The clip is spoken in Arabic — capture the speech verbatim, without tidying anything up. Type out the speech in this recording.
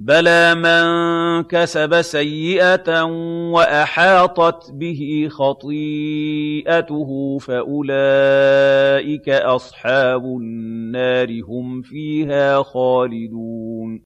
بَلَىٰ مَن كَسَبَ سَيِّئَةً وَأَحَاطَتْ بِهِ خَطِيئَتُهُ فَأُولَٰئِكَ أَصْحَابُ النَّارِ ۖ هُمْ فِيهَا خَالِدُونَ